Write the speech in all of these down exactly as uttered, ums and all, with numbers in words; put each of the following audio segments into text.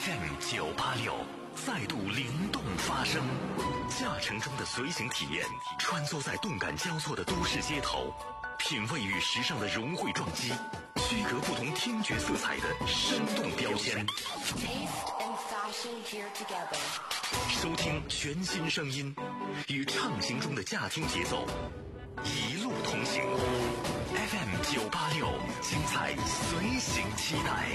F M 九八六再度灵动发声，驾乘中的随行体验，穿梭在动感交错的都市街头，品味与时尚的融汇撞击，区隔不同听觉色彩的生动标签。收听全新声音，与畅行中的驾听节奏，一路同行。F M 九八六，精彩随行期待。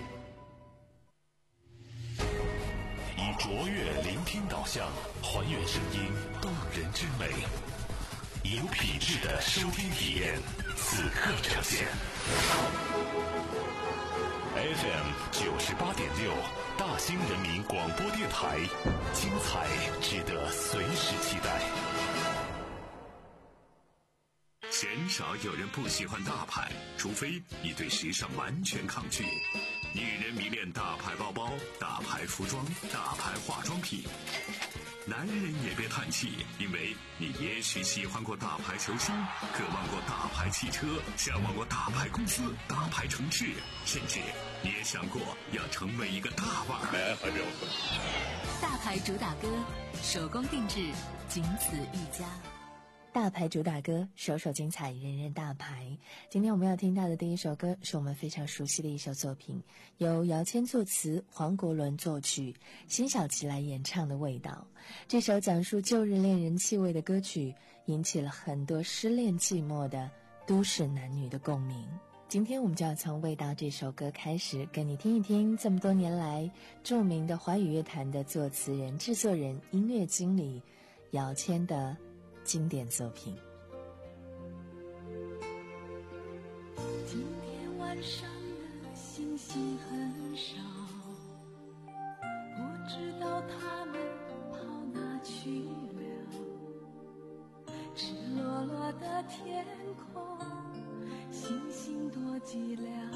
以卓越聆听导向，还原声音动人之美，有品质的收听体验，此刻呈现。F M 九十八点六，大兴人民广播电台，精彩值得随时期待。 鲜少有人不喜欢大牌，除非你对时尚完全抗拒。女人迷恋大牌包包、大牌服装、大牌化妆品。男人也别叹气，因为你也许喜欢过大牌球星，渴望过大牌汽车，向往过大牌公司、大牌城市，甚至你也想过要成为一个大腕儿。 大牌主打歌，手工定制，仅此一家。 大牌主打歌，首首精彩，人人大牌。今天我们要听到的第一首歌是我们非常熟悉的一首作品，由姚谦作词，黄国伦作曲，辛晓琪来演唱的《味道》。这首讲述旧日恋人气味的歌曲，引起了很多失恋寂寞的都市男女的共鸣。今天我们就要从《味道》这首歌开始，跟你听一听这么多年来著名的华语乐坛的作词人、制作人、音乐经理姚谦的经典作品。 今天晚上的星星很少，不知道他们跑哪去了。赤裸裸的天空，星星多寂寥。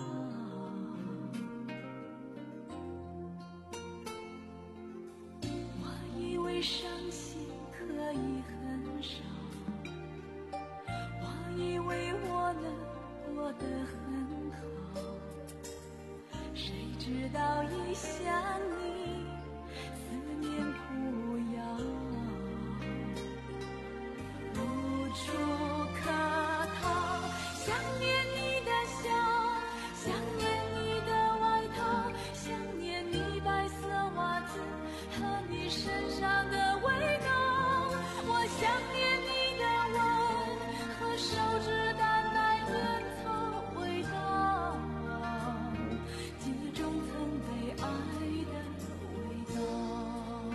我以为伤心可以很少，我以为我能过得很好，谁知道一想你，思念苦药，无处可逃。想念你的笑，想念你的外套，想念你白色袜子和你身上的味道。我想念你的吻和手指的那烟草味道，记忆中曾被爱的味道。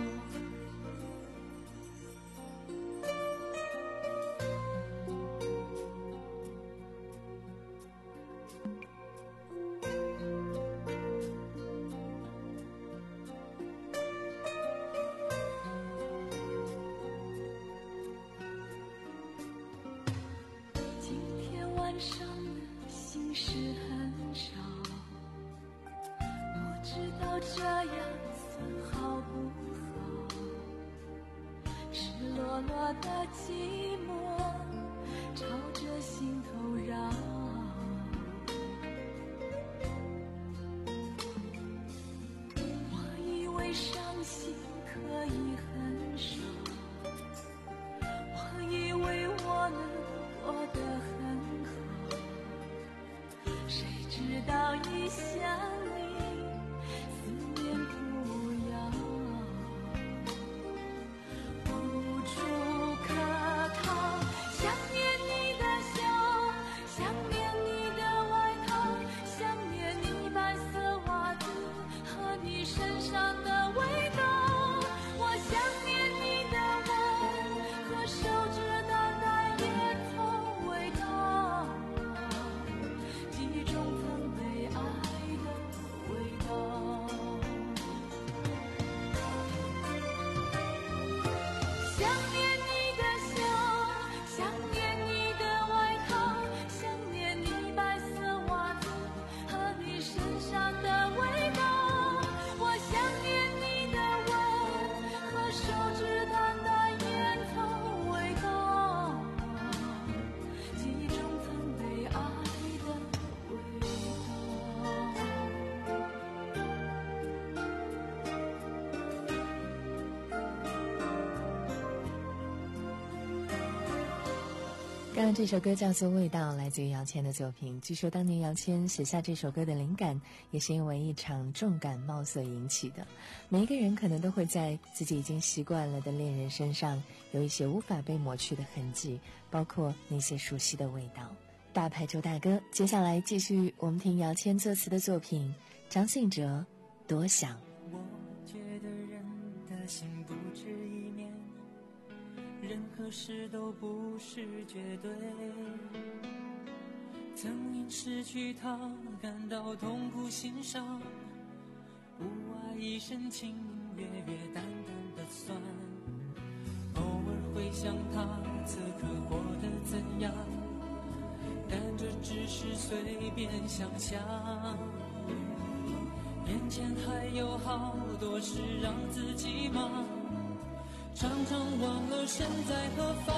这样算好不好？赤裸裸的寂寞朝着心头绕。我以为伤心可以很少，我以为我能过得很好，谁知道一想你，身上的味道，我想刚刚这首歌叫做《味道》，来自于姚谦的作品。据说当年姚谦写下这首歌的灵感，也是因为一场重感冒所引起的。每一个人可能都会在自己已经习惯了的恋人身上有一些无法被抹去的痕迹，包括那些熟悉的味道。大牌周大哥，接下来继续我们听姚谦作词的作品，张信哲《多想》。 我觉得人的心不止一面，任何事都不是绝对，曾因失去他感到痛苦心伤，无爱一身情月月淡淡的酸，偶尔会想他此刻过得怎样，但这只是随便想象，眼前还有好多事让自己忙，常常忘了身在何方，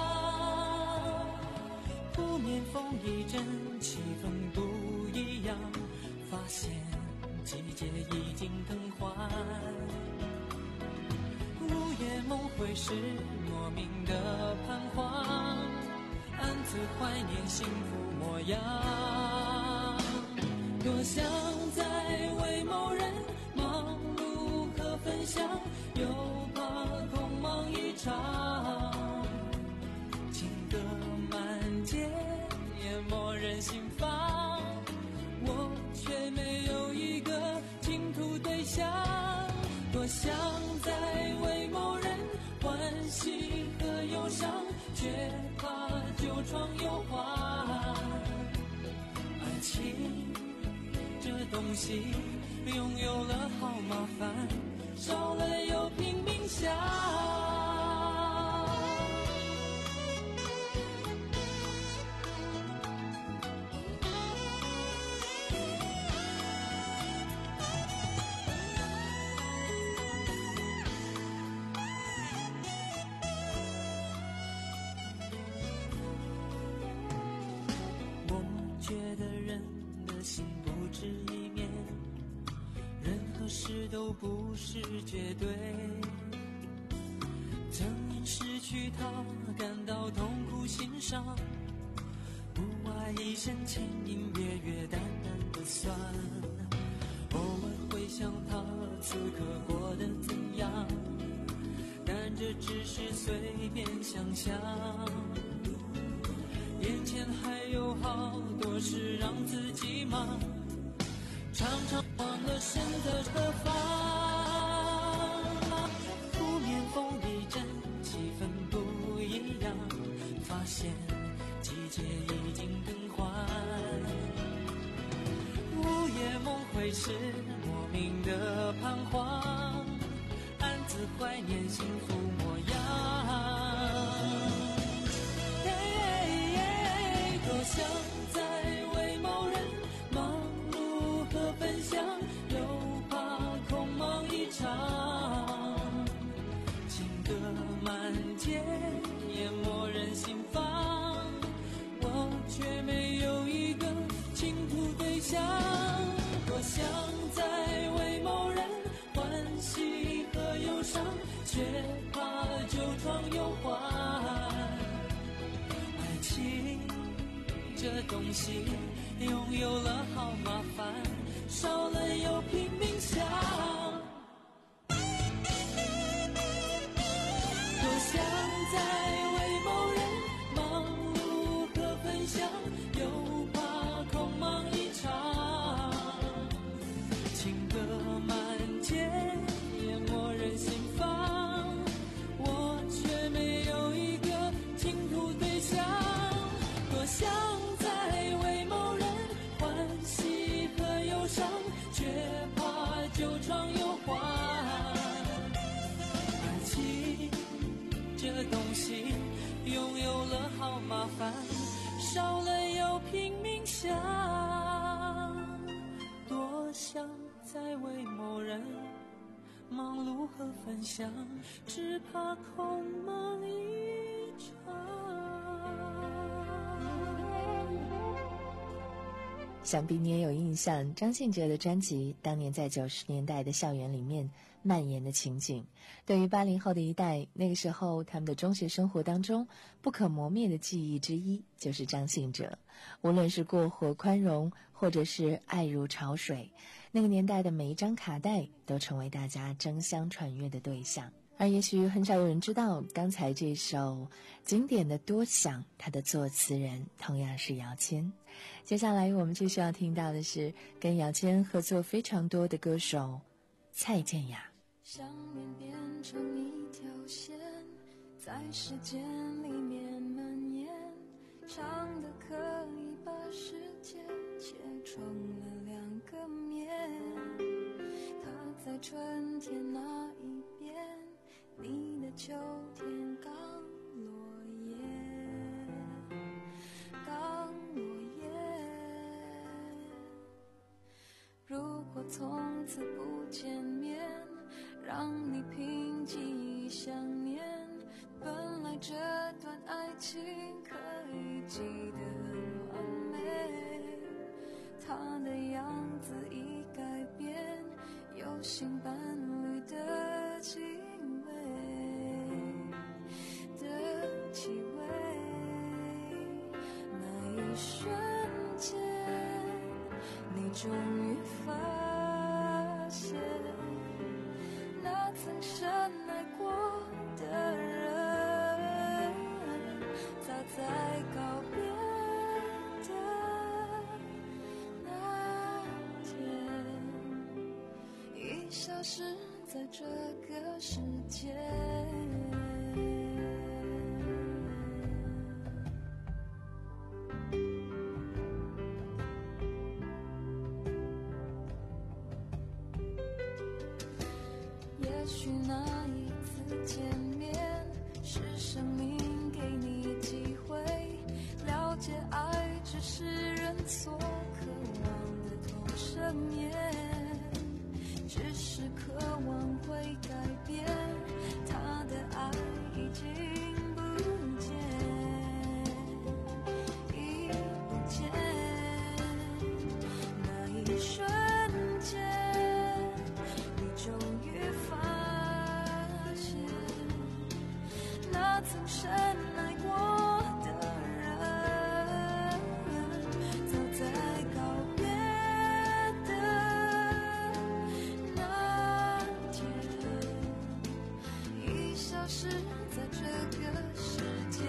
扑面风一阵，气氛不一样，发现季节已经更换，午夜梦回时莫名的彷徨，暗自怀念幸福模样，多想再为某人忙碌和分享，又怕空忙一场，情歌满街淹没人心房，我却没有一个倾吐对象，多想再为某人欢喜和忧伤，却怕旧床又换，爱情这东西拥有了好麻烦，少了又拼命想，我觉得人的心不止一面，任何事都不是绝对，曾因失去他感到痛苦心伤，无爱一身情隐约约淡淡的酸，偶尔会想他此刻过得怎样，但这只是随便想象，眼前还有好多事让自己忙，常常忘了身在何方，扑面风一阵，气氛不一样，发现季节已经更换，午夜梦回时莫名的彷徨，暗自怀念幸福模样，多想再为某人忙碌和分享，又怕空忙一场，情歌满街淹没人心房，我却没有一个倾吐对象，多想再为某人欢喜和忧伤，却怕旧床又换，爱情这东西拥有了好麻烦，少了又拼命想，多想再为某人忙碌和分享，又怕空忙一场，情歌满街淹没人心房，我却没有一个倾吐对象，多想却怕旧床又换，爱情这东西拥有了好麻烦，少了又拼命想，多想再为某人忙碌和分享，只怕空忙一场。 想必你也有印象，张信哲的专辑当年在九十年代的校园里面蔓延的情景。对于八零后的一代，那个时候他们的中学生活当中不可磨灭的记忆之一就是张信哲。无论是过火宽容，或者是爱如潮水，那个年代的每一张卡带都成为大家争相传阅的对象。而也许很少有人知道，刚才这首经典的《多想》，它的作词人同样是姚谦。接下来我们继续要听到的是跟姚谦合作非常多的歌手蔡健雅。 想念变成一条线，在时间里面蔓延，长的可以把世界切成了两个面。它在春天那一边，你的秋天刚落叶，刚落叶。如果从此不见面，让你凭记忆想念，本来这段爱情可以记得很完美，他的样子已改变，有新伴侣的气味的气味。那一瞬间，你终于发现，那曾深爱过的人，早在告别的那天，已消失在这个世界。也许那一次见面，是生命给你机会，了解爱只是人所渴望的同生眠，只是渴望会改变，他的爱已经不见，已不见。那一瞬间，你终于发现，那曾深爱过的人，早在告别的那天，已消失在这个世界。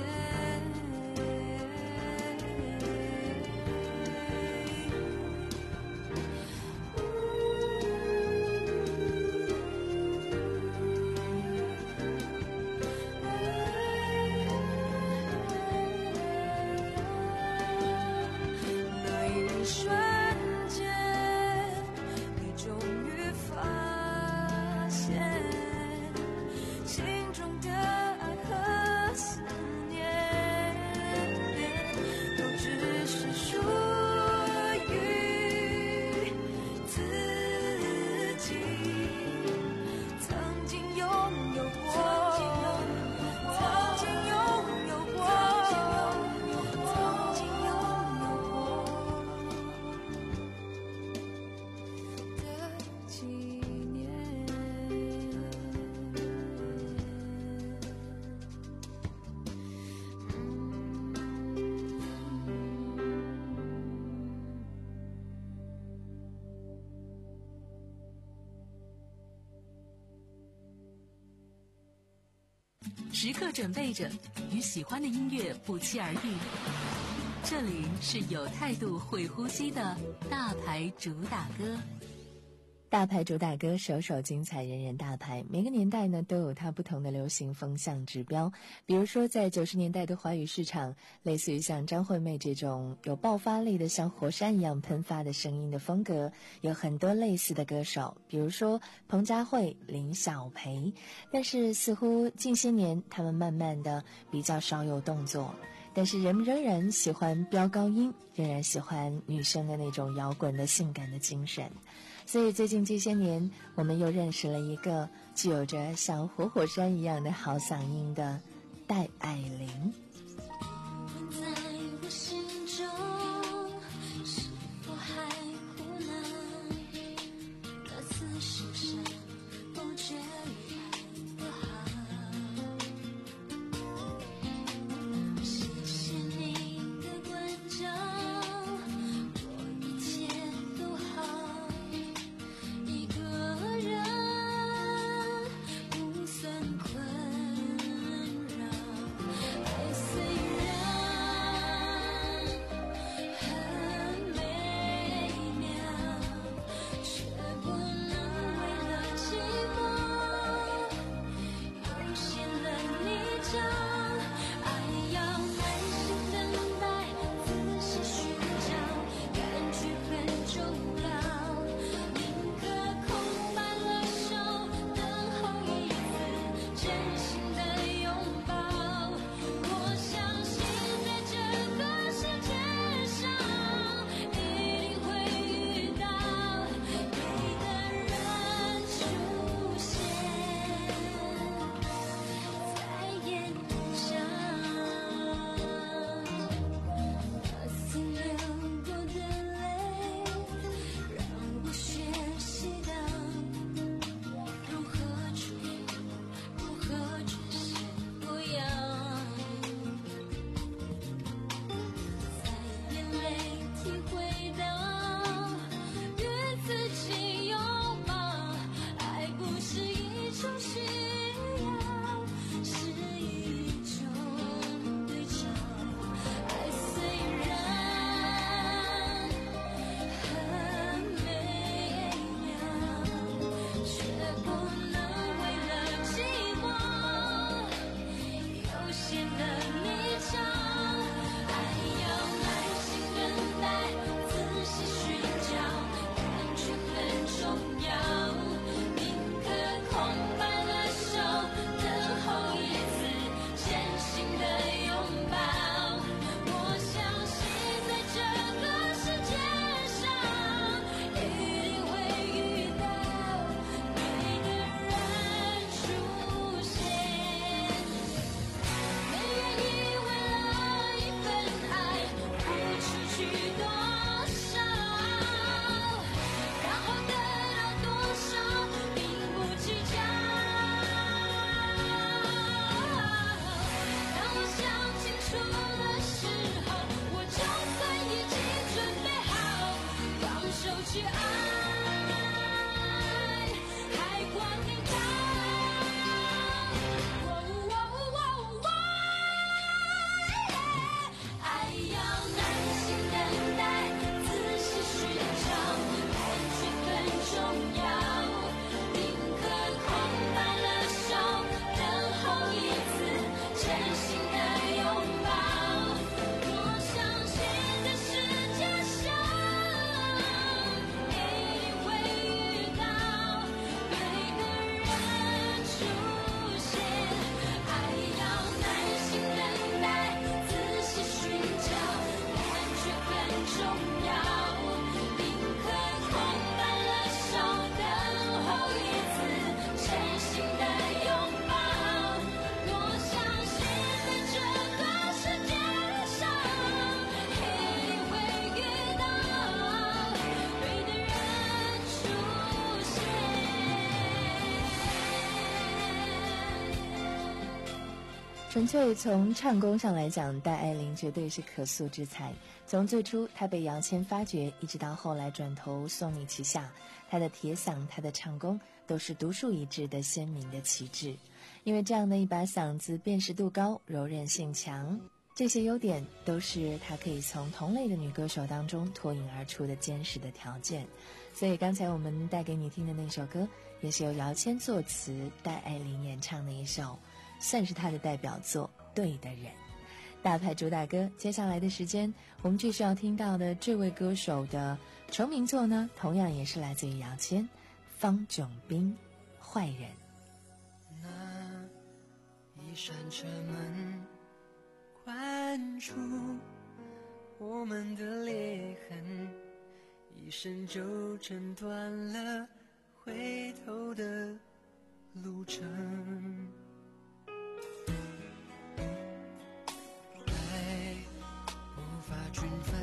那一瞬间，你终于发现，心中的爱和思念，都只是属于自己。曾经拥有过，曾经拥有过，曾经拥有过的纪念。 时刻准备着，与喜欢的音乐不期而遇。这里是有态度、会呼吸的大牌主打歌。 大牌主打歌，首首精彩，人人大牌。每个年代呢都有它不同的流行风向指标。比如说，在九十年代的华语市场，类似于像张惠妹这种有爆发力的像火山一样喷发的声音的风格，有很多类似的歌手，比如说彭佳慧、林小培。但是似乎近些年他们慢慢的比较少有动作。但是人们仍然喜欢飙高音，仍然喜欢女生的那种摇滚的性感的精神。所以最近这些年，我们又认识了一个具有着像活火山一样的好嗓音的戴爱玲。 在我心中，是否还纯粹从唱功上来讲，戴爱玲绝对是可塑之才。从最初她被姚谦发掘，一直到后来转投宋米旗下，她的铁嗓、她的唱功都是独树一帜的鲜明的旗帜。因为这样的一把嗓子，辨识度高，柔韧性强，这些优点都是她可以从同类的女歌手当中脱颖而出的坚实的条件。所以刚才我们带给你听的那首歌，也是由姚谦作词，戴爱玲演唱的一首，算是她的代表作《对的人》。大牌主打歌，接下来的时间我们继续要听到的这位歌手的成名作呢，同样也是来自于姚谦，方炯斌，坏人。 那一扇车门关住我们的裂痕，一声就挣断了回头的路程。爱无法均分，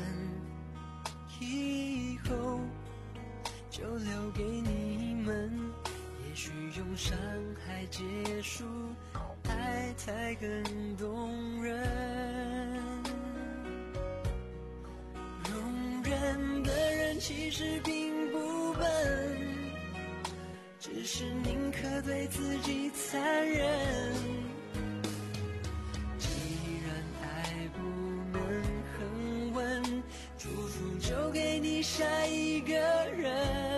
以后就留给你们，也许用伤害结束，爱才更动人。容忍的人其实并不笨，只是宁可对自己残忍。既然爱不能恒稳，祝福就给你下一个人。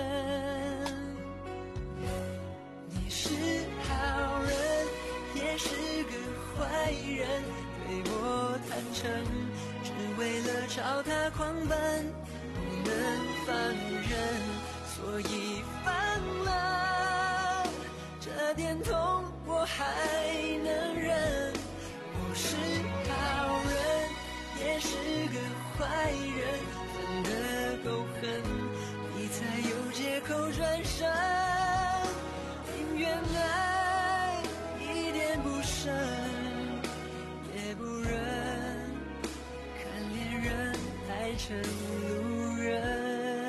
你是好人，也是个坏人，对我坦诚，只为了朝他狂奔，不能放任，所以放了。这点痛我还能忍，我是好人，也是个坏人，分得够狠，你才有借口转身。宁愿爱一点不剩，也不忍看恋人爱成路人。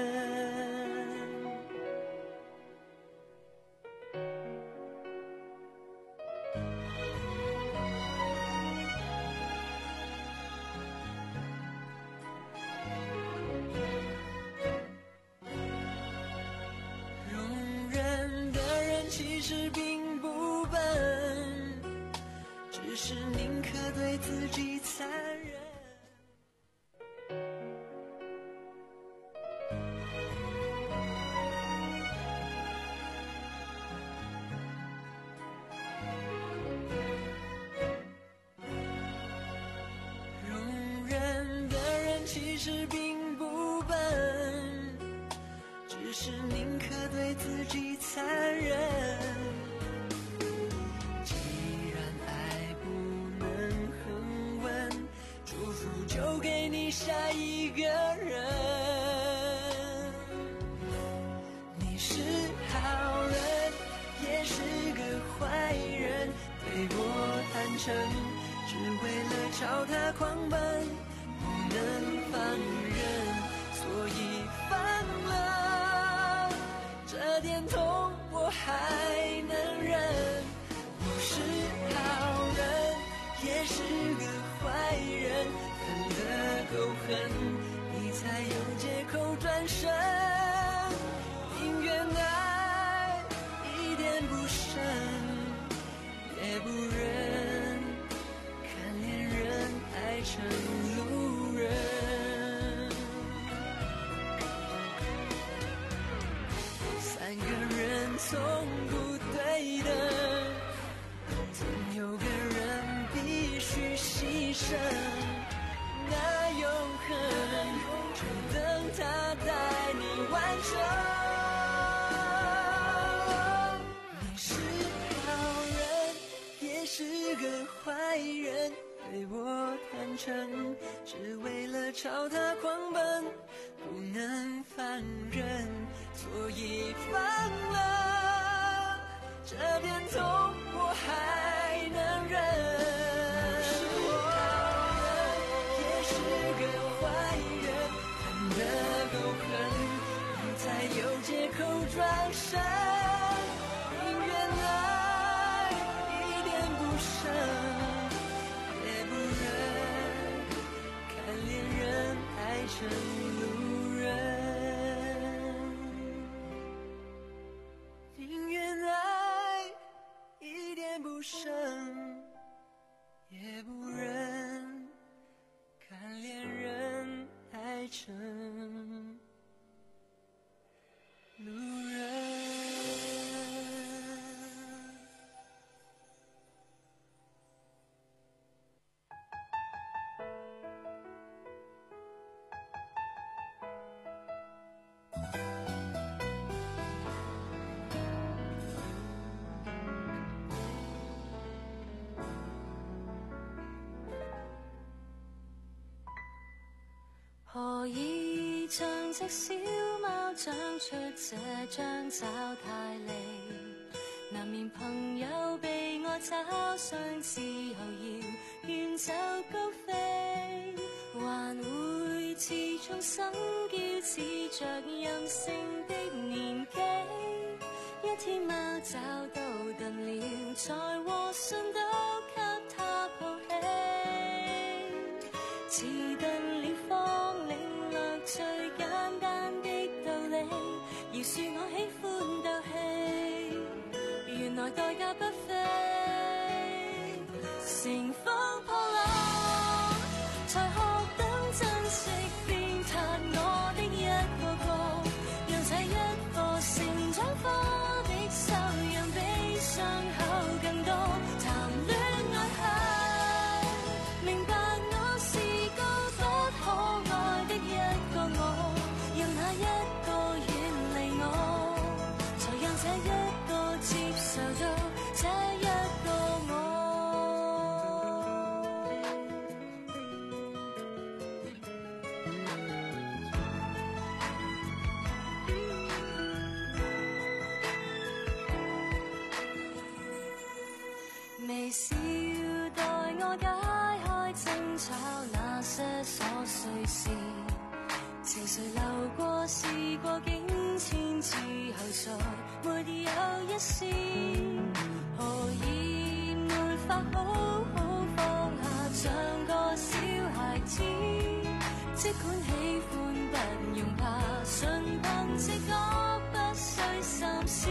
容忍的人其实并不笨，只是宁可对自己残忍。容忍的人其实并不笨，只是宁可对自己残忍。既然爱不能恒稳，祝福就给你下一个人。你是好人，也是个坏人，对我坦诚，只为了朝他狂奔，不能放任，所以放了。这点痛我还能忍，我是好人，也是个坏人，分得够狠，你才有借口转身。宁愿爱一点不剩，也不忍看恋人爱成路人。三个人从不对等，总有个人必须牺牲。那永恒就等他带你完成。你是好人，也是个坏人，对我坦诚，只为了朝他狂奔，不能放任，所以放了。这点痛我还能忍。是好人，也是个坏人，恨得够狠，你才有借口转身。宁愿爱一点不剩， 隻小貓長出這張爪太利，難免朋友被我找上之後要遠走高飛，還會自重生驕似着任性的年紀，一天貓找到燉了才和信都給他抱起，遲鈍了方領略最簡單的道理，饒恕我喜歡鬥氣，原來代價不菲，乘風破浪才學懂珍惜鞭撻我的一個個，讓這一個成長課的修養比傷口更多，談戀愛後明白我是個不可愛的一個我，讓那一個遠離我，才讓這一個接受到這一個我。微笑待我解開爭吵那些瑣碎事，情緒流過事過境遷之後再沒有一絲，何以沒法好好放下像個小孩子，即管喜歡不用怕，純憑直覺不需心思，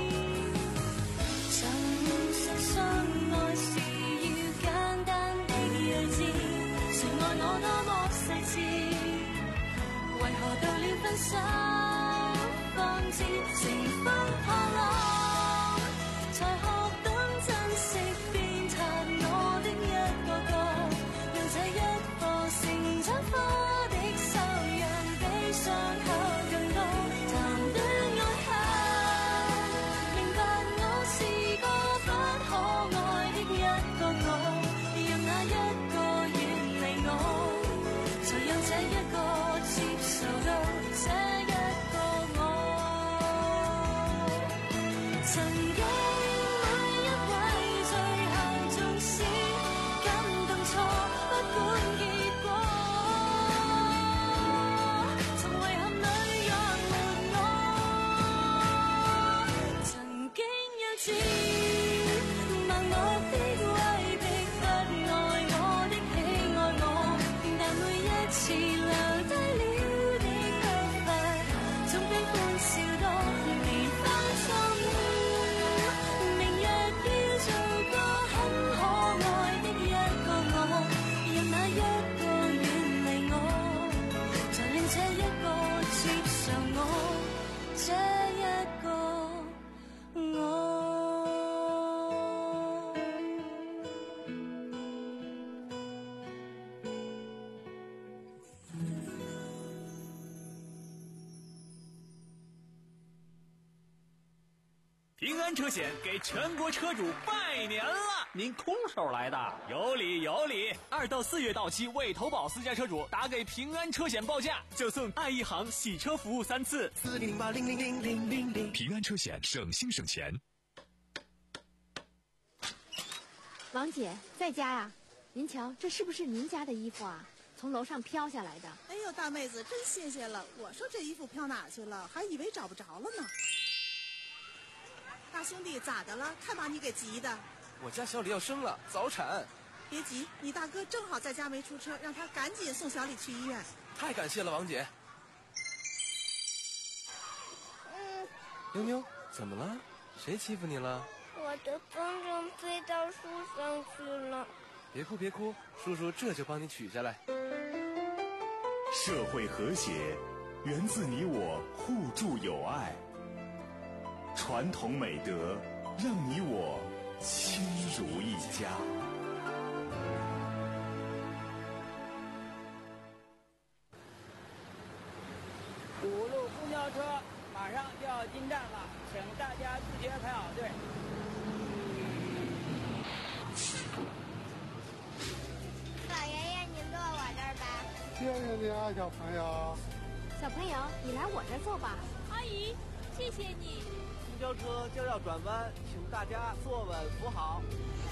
曾相信愛是要簡單的睿智，誰愛我多麼細緻，為何到了分手方知乘風破浪，才學懂珍惜鞭撻我的一個個，讓這一個成長課的修養比傷口更多，談戀愛後明白我是個不可愛的一個我，讓那一個遠離我，才讓這一個接受到這一個我。曾經每一位最後縱使感動錯，不管結果，從遺憾裏養活我。曾經幼稚盲目的威逼不愛我的喜愛我，但每一次留低了的腳痕，總比歡笑多，未放縱。明日要做個很可愛的一個我，讓那一個遠離我，才令這一個接受我，這一個我。 平安车险给全国车主拜年了！ 您空手来的？ 有理有理！二到四月到期未投保私家车主，打给平安车险报价，就送爱一行洗车服务三次。 四零八零零零零零零。 平安车险，省心省钱。 王姐在家呀？您瞧，这是不是您家的衣服啊？从楼上飘下来的。 哎呦，大妹子真新鲜了！我说这衣服飘哪去了，还以为找不着了呢。大兄弟，咋的了？看把你给急的。 我家小李要生了，早产。 别急，你大哥正好在家没出车，让他赶紧送小李去医院。 太感谢了，王姐。 嗯， 妞妞，怎么了？谁欺负你了？ 我的风筝飞到树上去了。 别哭别哭，叔叔这就帮你取下来。 社会和谐源自你我互助友爱，传统美德让你我亲如一家。 五路公交车马上就要进站了，请大家自觉排好队。 老爷爷，您坐我这儿吧。 谢谢你啊，小朋友。 小朋友，你来我这儿坐吧。 阿姨，谢谢你。 公交车将要转弯，请大家坐稳扶好。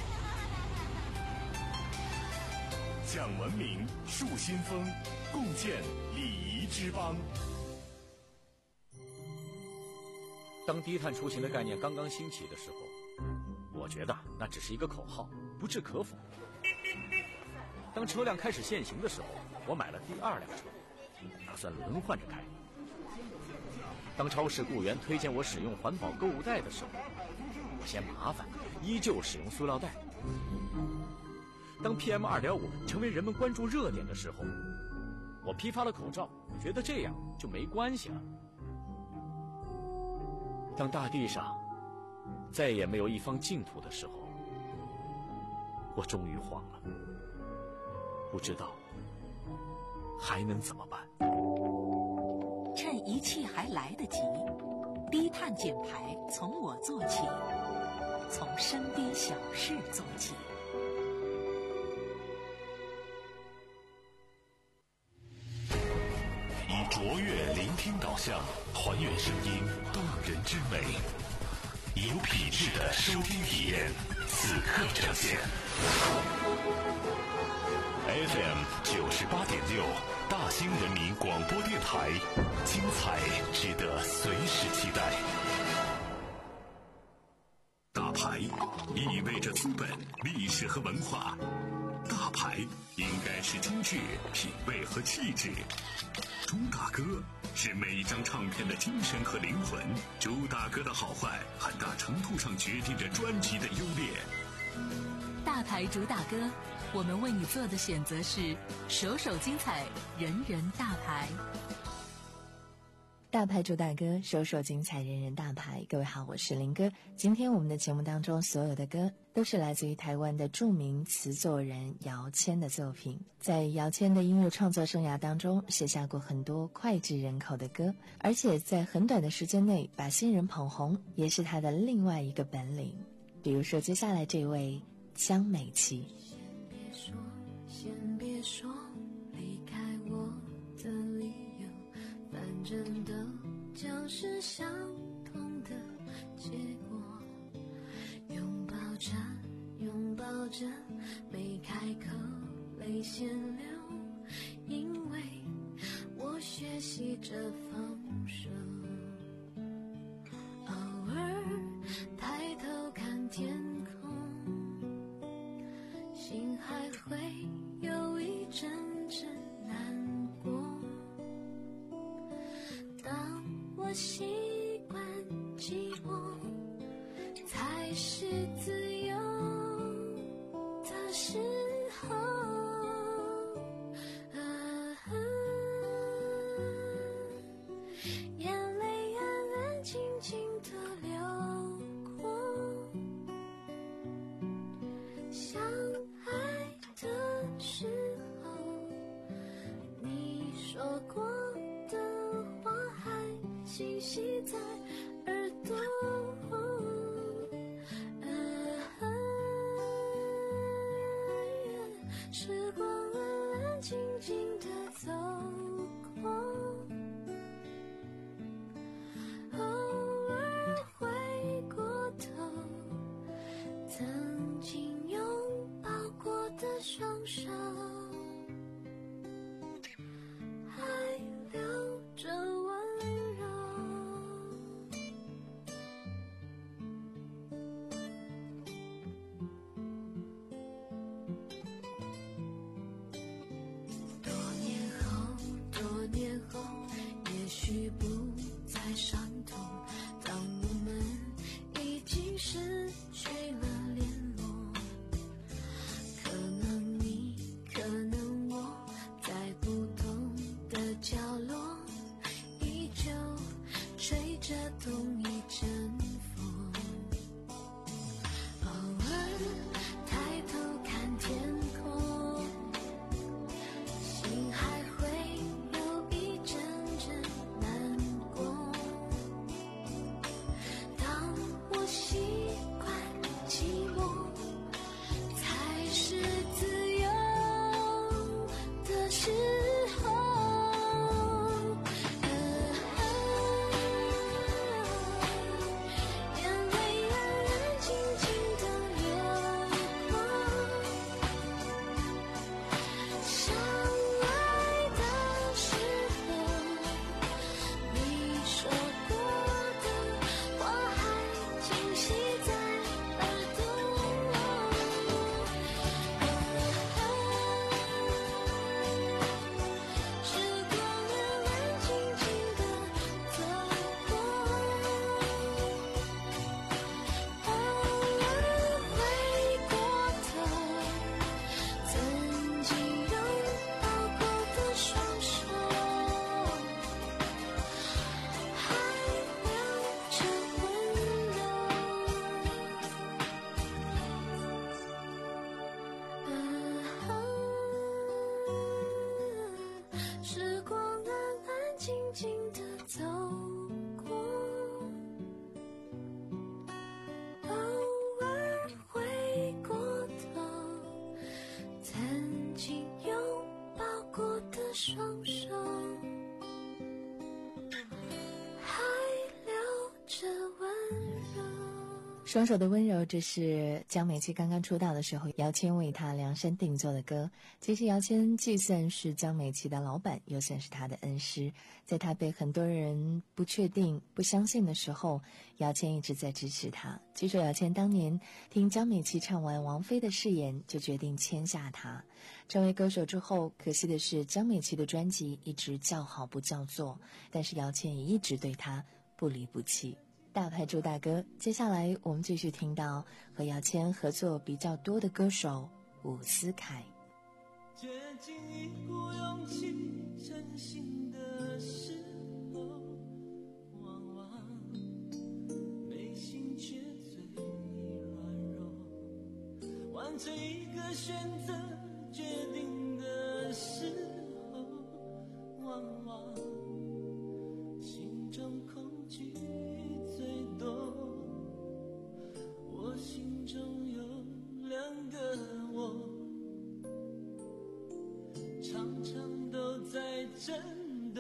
讲文明树新风，共建礼仪之邦。 当低碳出行的概念刚刚兴起的时候，我觉得那只是一个口号，不置可否。当车辆开始限行的时候，我买了第二辆车，打算轮换着开。当超市雇员推荐我使用环保购物袋的时候，我嫌麻烦，依旧使用塑料袋。当 P M 二点五 成为人们关注热点的时候，我批发了口罩，觉得这样就没关系了。当大地上再也没有一方净土的时候，我终于慌了，不知道还能怎么办。 趁一切还来得及，低碳减排从我做起，从身边小事做起。 以卓越聆听导向，还原声音动人之美，有品质的收听体验，此刻呈现。F M 九十八点六，大兴人民广播电台，精彩值得随时期待。 大牌意味着资本、历史和文化，大牌应该是精致、品味和气质。朱大哥是每一张唱片的精神和灵魂，朱大哥的好坏很大程度上决定着专辑的优劣。 大牌主打歌，我们为你做的选择是首首精彩，人人大牌。 大牌主打歌，首首精彩，人人大牌。各位好，我是林哥。今天我们的节目当中，所有的歌都是来自于台湾的著名词作人姚谦的作品。在姚谦的音乐创作生涯当中，写下过很多脍炙人口的歌，而且在很短的时间内把新人捧红，也是他的另外一个本领。比如说接下来这位江美琪。 先别说离开我的理由，反正都就是相同的结果。拥抱着拥抱着没开口泪先流，因为我学习着放手。偶尔抬头看天空，心还会有一阵阵难过。当我习惯寂寞，才是自由的时候。啊啊、眼泪安安静静地流过，相爱的时候，你说过的话还清晰在耳朵。啊啊双手的温柔，这是江美琪刚刚出道的时候姚谦为她量身定做的歌。其实姚谦既算是江美琪的老板，又算是她的恩师。在她被很多人不确定不相信的时候，姚谦一直在支持她。据说姚谦当年听江美琪唱完王菲的誓言，就决定签下她。成为歌手之后，可惜的是江美琪的专辑一直叫好不叫座，但是姚谦也一直对她不离不弃。大牌朱大哥，接下来我们继续听到和姚谦合作比较多的歌手伍思凯。 接近一股勇气成型的时候，往往内心却最软弱，完成一个选择决定的时候，往往心中恐惧最多。我心中有两个我，常常都在震动，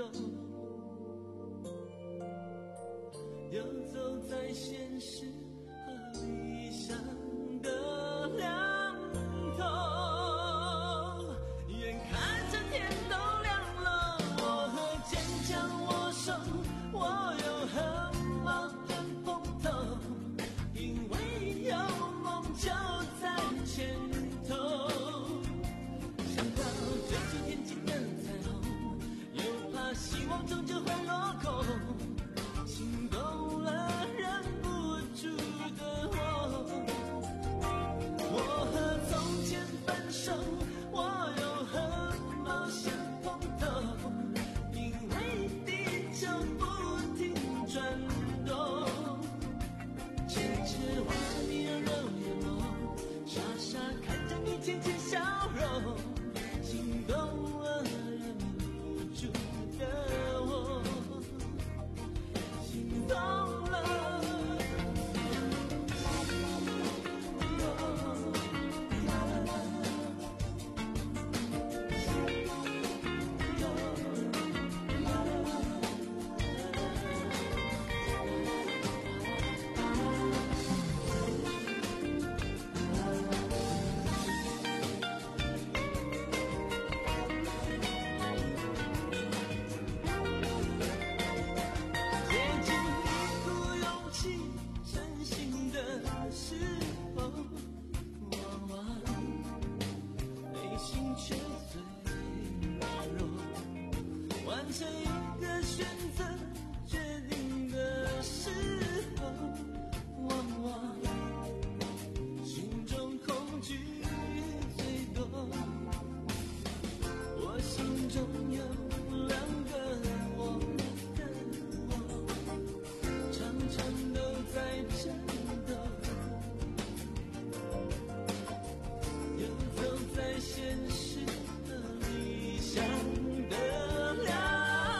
游走在现实和理想的两头，眼看着天都亮了，我和坚强握手，我又和矛盾碰头，因为有梦就在前头，想要追逐天际的彩虹，又怕希望终究会落空，心动了忍不住的我，我和从前分手，我又和冒险碰头，因为地球不停转动，迟迟望着你柔柔眼眸，傻傻看着你浅浅笑容，心动了忍不住的我，心动了。接近一股勇气成型的时候，往往内心却最软弱，完成一个选择决定的时候，往往心中恐惧最多，我心中有两个我的我，常常都在震动，游走在现实和理想的两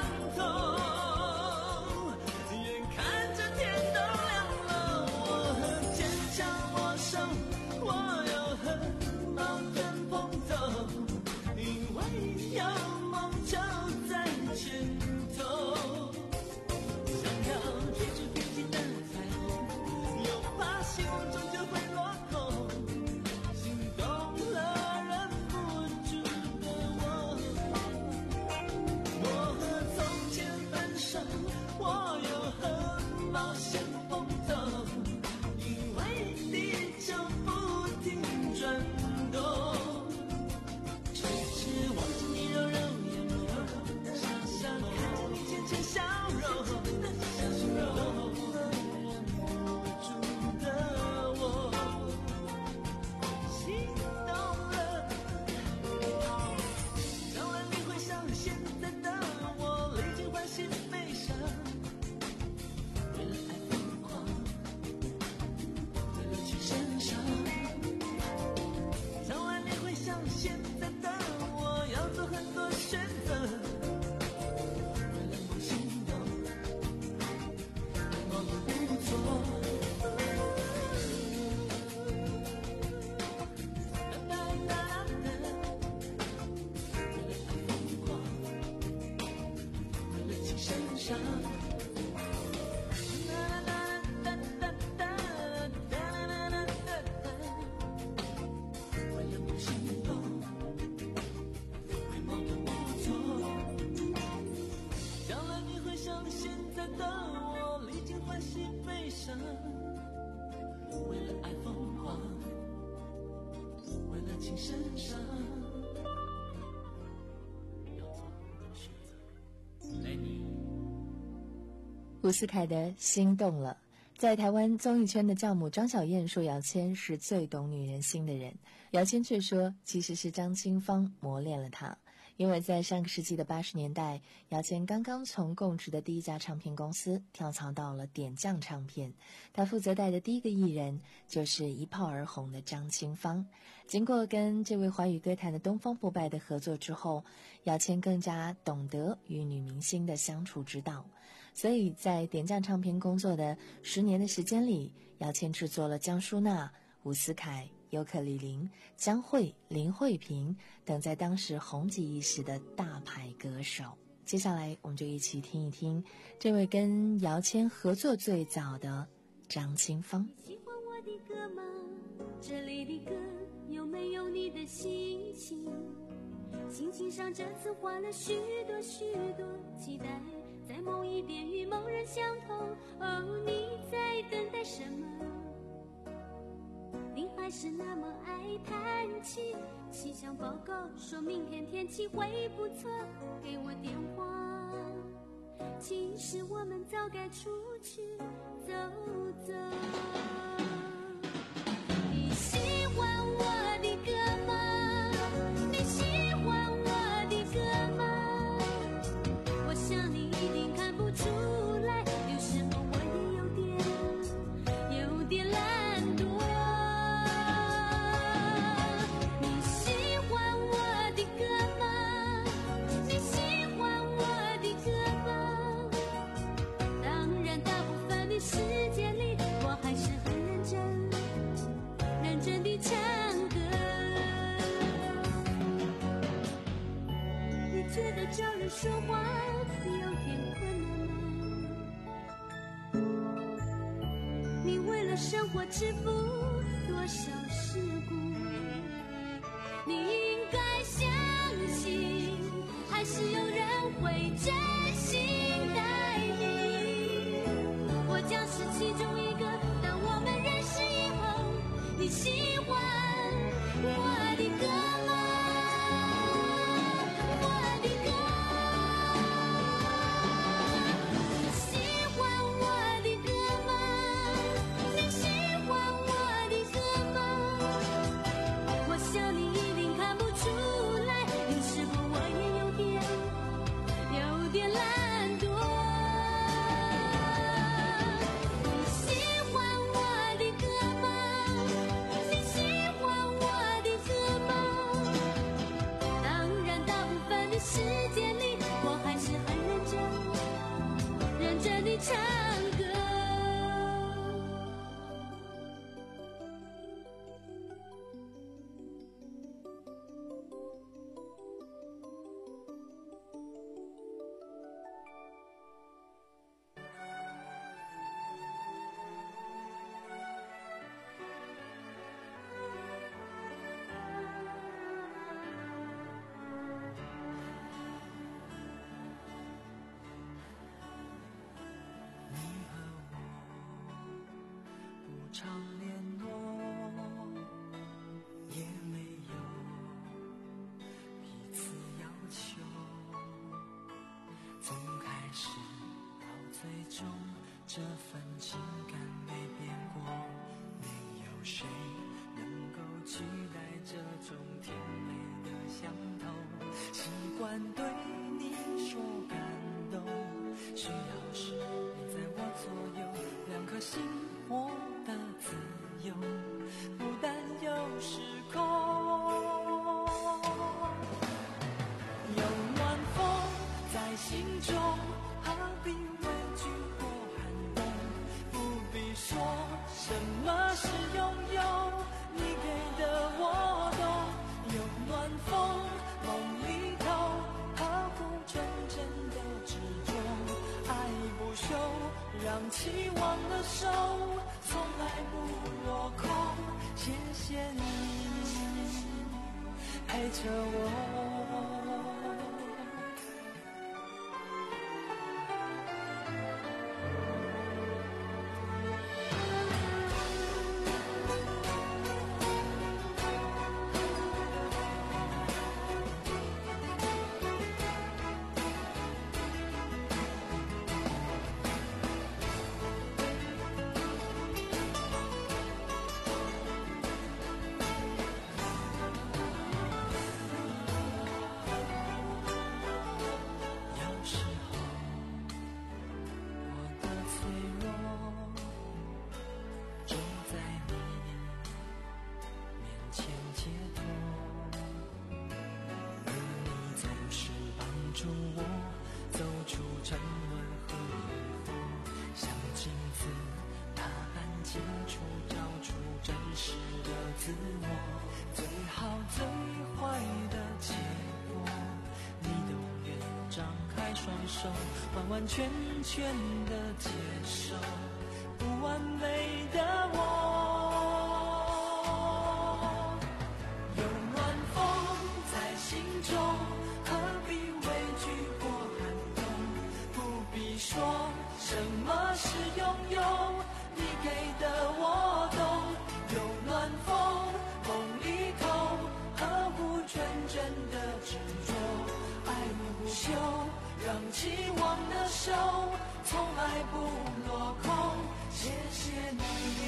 头，眼看着天都亮了，我和坚强握手，我又和矛盾碰头，因为有梦就在前头，想要追逐天际的彩虹，又怕希望终究会落空，心动了忍不住的我，我和从前分手，我又和冒险碰头，因为地球不停转动，迟迟望着你柔柔眼眸，傻傻看着你浅浅笑容，心动了忍不住的我，心动了。将来你会像现在的我，历经欢喜悲伤，为了爱疯狂，为了情深伤。将来你会像现在的我，要做很多选择，为了梦心动，我也不错。哒哒哒哒，为了爱疯狂，为了情深伤。哒哒哒哒哒哒。 上，为了爱疯狂，为了情深伤。 伍思凯的《心动了》。在台湾综艺圈的教母张小燕说姚谦是最懂女人心的人，姚谦却说其实是张清芳磨练了他。因为在上个世纪的八十年代，姚谦刚刚从供职的第一家唱片公司跳槽到了点将唱片，他负责带的第一个艺人就是一炮而红的张清芳。经过跟这位华语歌坛的东方不败的合作之后，姚谦更加懂得与女明星的相处之道。所以在点将唱片工作的十年的时间里，姚谦制作了江淑娜、伍思凯、尤克里林、江蕙、林慧萍等在当时红极一时的大牌歌手。接下来我们就一起听一听这位跟姚谦合作最早的张清芳。 喜欢我的歌吗？这里的歌有没有你的心情？心情上这次换了许多许多期待，在某一点与某人相同。哦，你在等待什么？你还是那么爱叹气，气象报告说明天天气会不错，给我电话。其实我们早该出去走走。你喜欢我的歌吗？你喜欢我的歌吗？我想你一定看不出来，有时候我也有点有点懒惰。你喜欢我的歌吗？你喜欢我的歌吗？当然大部分的时间里，我还是很认真认真地唱歌。你觉得找人说话有点困难吗？你为了生活支付多少事故？你应该相信，还是有人会真心待你。我将是其中一个，当我们认识以后，你喜欢我的歌吗？我的歌。你喜欢我的歌吗？你喜欢我的歌吗？我想你一定看不出来，有时候我也有点有点懒惰。你喜欢我的歌吗？你喜欢我的歌吗？当然大部分的时间里，我还是很认真认真地唱歌。 不常联络，也没有彼此要求，从开始到最终，这份情感没变过，没有谁能够取代这种甜美的相投，习惯对你说感动，需要时你在我左右，两颗心活得自由，不但有时空，有暖风在心中，何必畏惧或寒冬，不必说什么是拥有，你给的我懂，有暖风梦里头，呵护纯真的执着，爱不休，让期望的手从来不落空，谢谢你陪着我。 中我走出沉沦和迷惑，像镜子它很清楚照出真实的自我，最好最坏的结果，你都愿张开双手，完完全全的接受不完美的我。有暖风在心中，何必畏惧或寒冬，不必说什么是拥有，你给的我懂。有暖风梦里头，呵护纯真的执着，爱不休，让期望的手从来不落空。谢谢你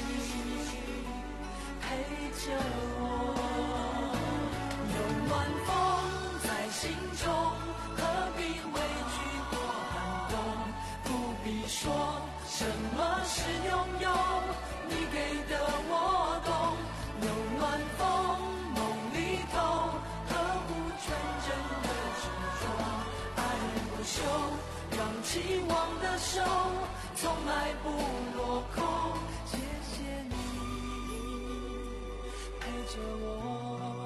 陪着我，有暖风在心中，何必畏惧或寒冬，不必说什么是拥有，你给的我懂。有暖风梦里头，呵护纯真的执着，爱不休，让期望的手从来不落空。谢谢你陪着我。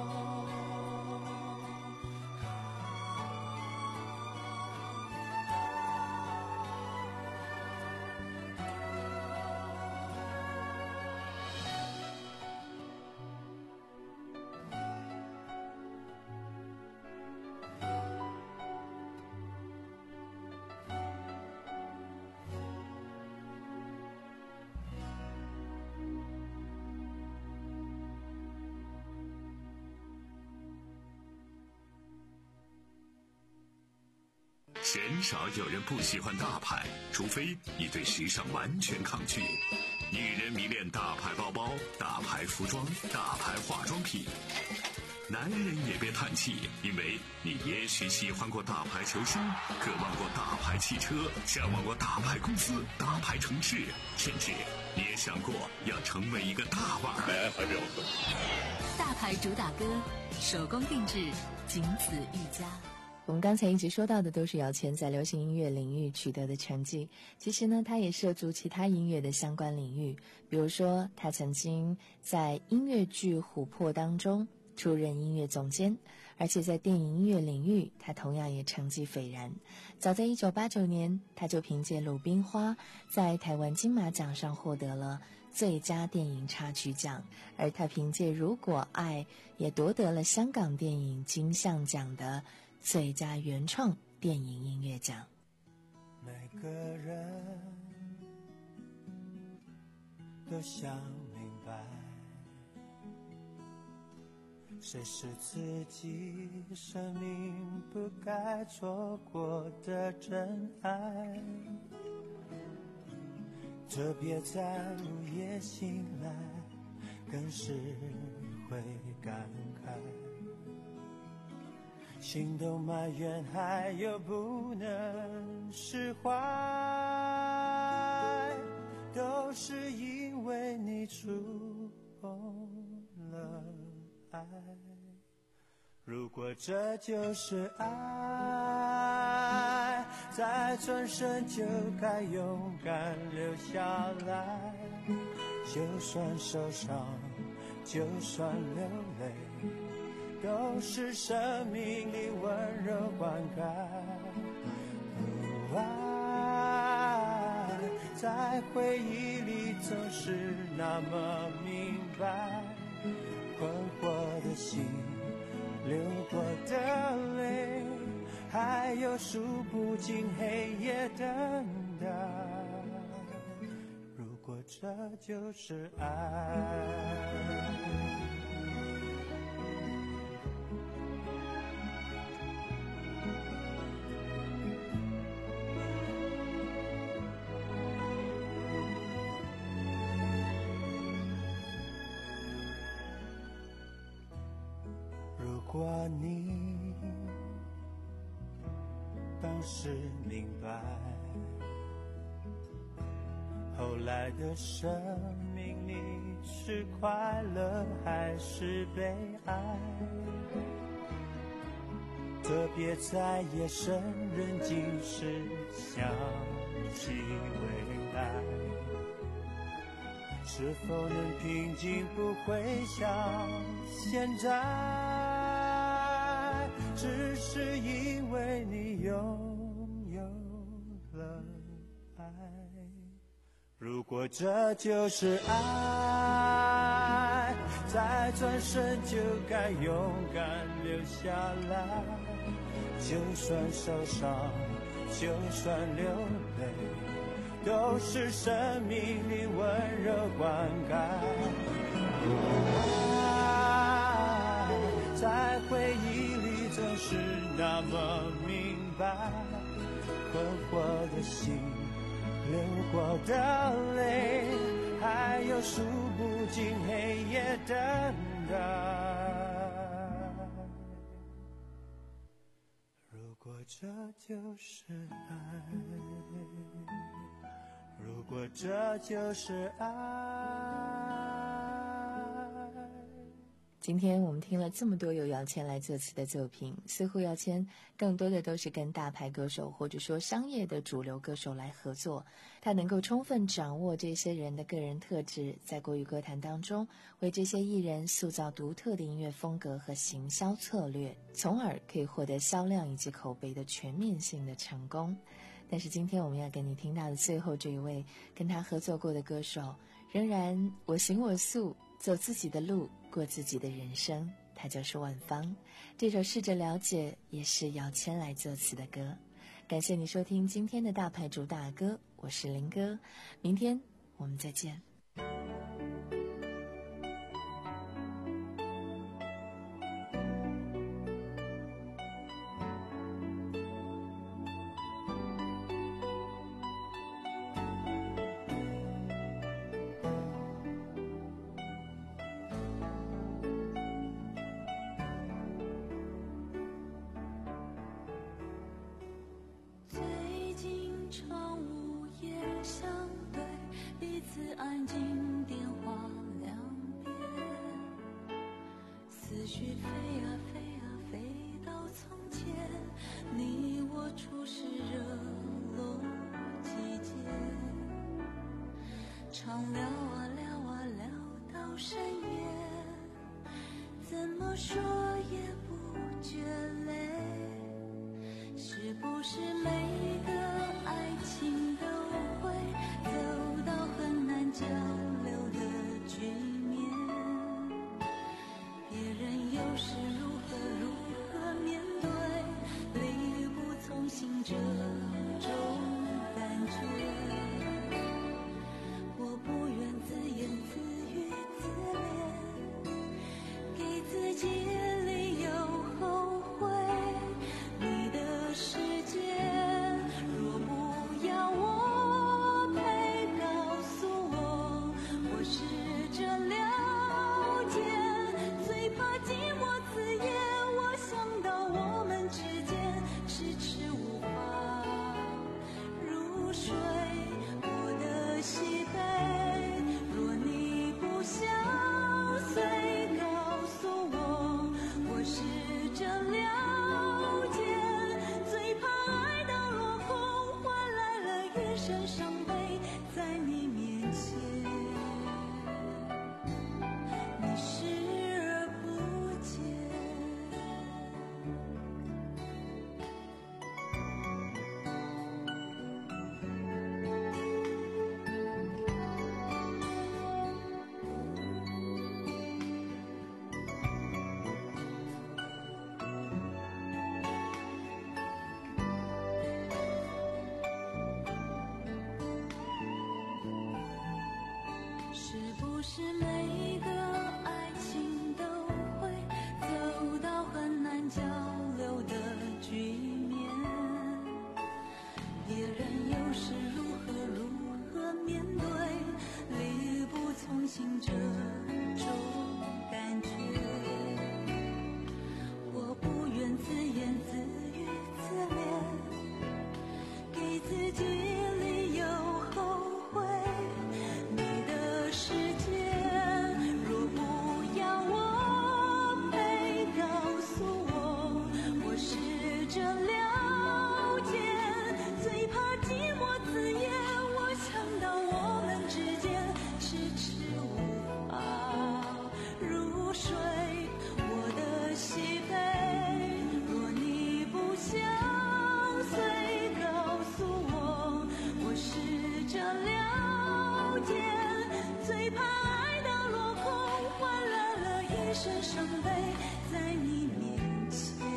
鲜少有人不喜欢大牌，除非你对时尚完全抗拒。女人迷恋大牌包包、大牌服装、大牌化妆品。男人也别叹气，因为你也许喜欢过大牌球星，渴望过大牌汽车，向往过大牌公司、大牌城市，甚至你也想过要成为一个大腕儿。 大牌主打歌，手工定制，仅此一家。 我们刚才一直说到的都是姚谦在流行音乐领域取得的成绩，其实呢，他也涉足其他音乐的相关领域，比如说他曾经在音乐剧《琥珀》当中出任音乐总监，而且在电影音乐领域，他同样也成绩斐然。早在一九八九年，他就凭借《鲁冰花》在台湾金马奖上获得了最佳电影插曲奖，而他凭借《如果爱》也夺得了香港电影金像奖的最佳原创电影音乐奖。 每个人都想明白，谁是自己生命不该错过的真爱，特别在午夜醒来，更是会感慨，心动埋怨还有不能释怀，都是因为你触碰了爱。如果这就是爱，再转身就该勇敢留下来，就算受伤，就算流泪，都是生命里温柔灌溉。哦，爱在回忆里总是那么明白，困惑的心，流过的泪，还有数不尽黑夜等待。如果这就是爱，如果你当时明白，后来的生命你是快乐还是悲哀， 特别在夜深人静时想起未来，是否能平静不会像现在，只是因为你拥有了爱。如果这就是爱，再转身就该勇敢留下来，就算受伤，就算流泪，都是生命里温柔灌溉。爱在回忆里总是那么明白，困惑的心，流过的泪，还有数不尽黑夜等待。如果这就是爱，如果这就是爱。 今天我们听了这么多由姚谦来作词的作品，似乎姚谦更多的都是跟大牌歌手或者说商业的主流歌手来合作，他能够充分掌握这些人的个人特质，在国语歌坛当中为这些艺人塑造独特的音乐风格和行销策略，从而可以获得销量以及口碑的全面性的成功。但是今天我们要跟你听到的最后这一位跟他合作过的歌手，仍然我行我素，走自己的路，过自己的人生，他就是万芳。这首试着了解也是姚谦来作词的歌。感谢你收听今天的大牌主打歌，我是林哥，明天我们再见。 安静电话两边，思绪飞啊飞啊飞到从前，你我初识热络季节，常聊啊聊啊聊到深夜，怎么说也不觉累，是不是每个爱情都会走到很难交流的局面，别人又是如何如何面对，力不从心这种感觉，我不愿自言自语自怜，给自己理由后悔你的世界，若不要我陪，告诉我，我试着了解，最怕寂寞刺眼，我想到我们之间迟迟无法入睡，我的喜悲，若你不相随，告诉我，我试着了解，最怕爱到落空，换来了余生伤悲，在你面前你视而不见。是不是每个爱情都会走到很难交流的局面，别人又是如何如何面对，力不从心这种感觉，我不愿自言自语自怜，给自己理由后悔你的世界，若不要我陪，告诉我，我是怕爱到落空，换来了一身伤悲，在你面前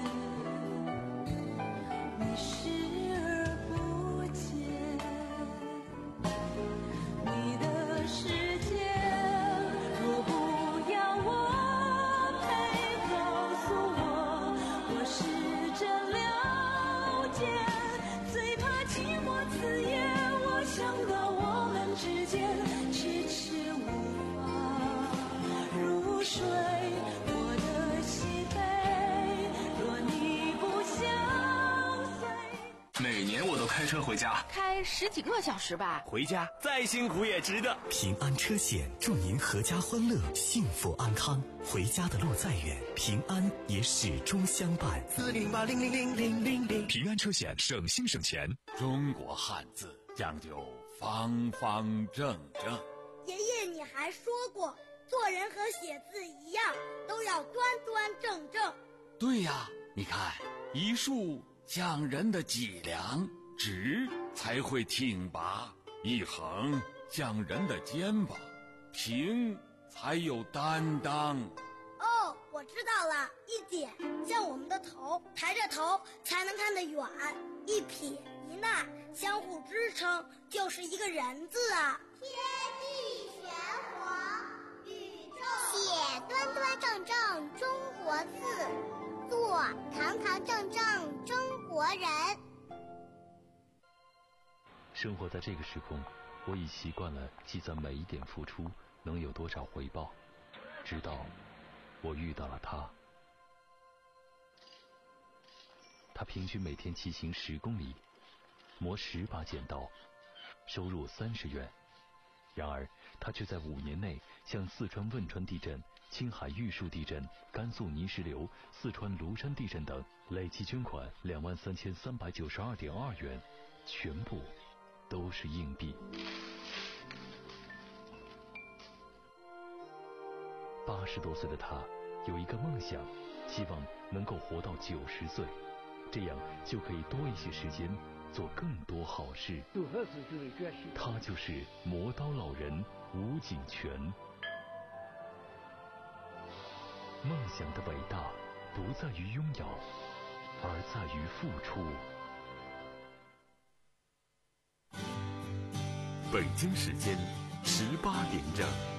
你视而不见。你的世界若不要我陪，告诉我我是真了解，最怕寂寞刺眼，我想到我们之间迟迟无法入睡，我的心扉，若你不相随。 每年我都开车回家， 开十几个小时吧， 回家再辛苦也值得。 平安车险祝您阖家欢乐，幸福安康。回家的路再远，平安也始终相伴。 四零八零零零零零零， 平安车险，省心省钱。 中国汉字讲究方方正正。 爷爷，你还说过，做人和写字一样，都要端端正正。 对呀，你看，一竖讲人的脊梁，直才会挺拔；一横讲人的肩膀，平才有担当。 哦，我知道了，一点像我们的头，抬着头才能看得远；一撇一捺相互支撑，就是一个人字啊。 天地玄黄，宇宙写端端正正中国字，做堂堂正正中国人。 生活在这个时空，我已习惯了计算每一点付出能有多少回报，直到我遇到了他。他平均每天骑行十公里，磨十把剪刀，收入三十元。然而他却在五年内向四川汶川地震、青海玉树地震、甘肃泥石流、四川庐山地震等累计捐款两万三千三百九十二点二元，全部都是硬币。八十多岁的他有一个梦想，希望能够活到九十岁，这样就可以多一些时间做更多好事。他就是磨刀老人吴景全。梦想的伟大不在于拥有，而在于付出。 北京时间十八点整。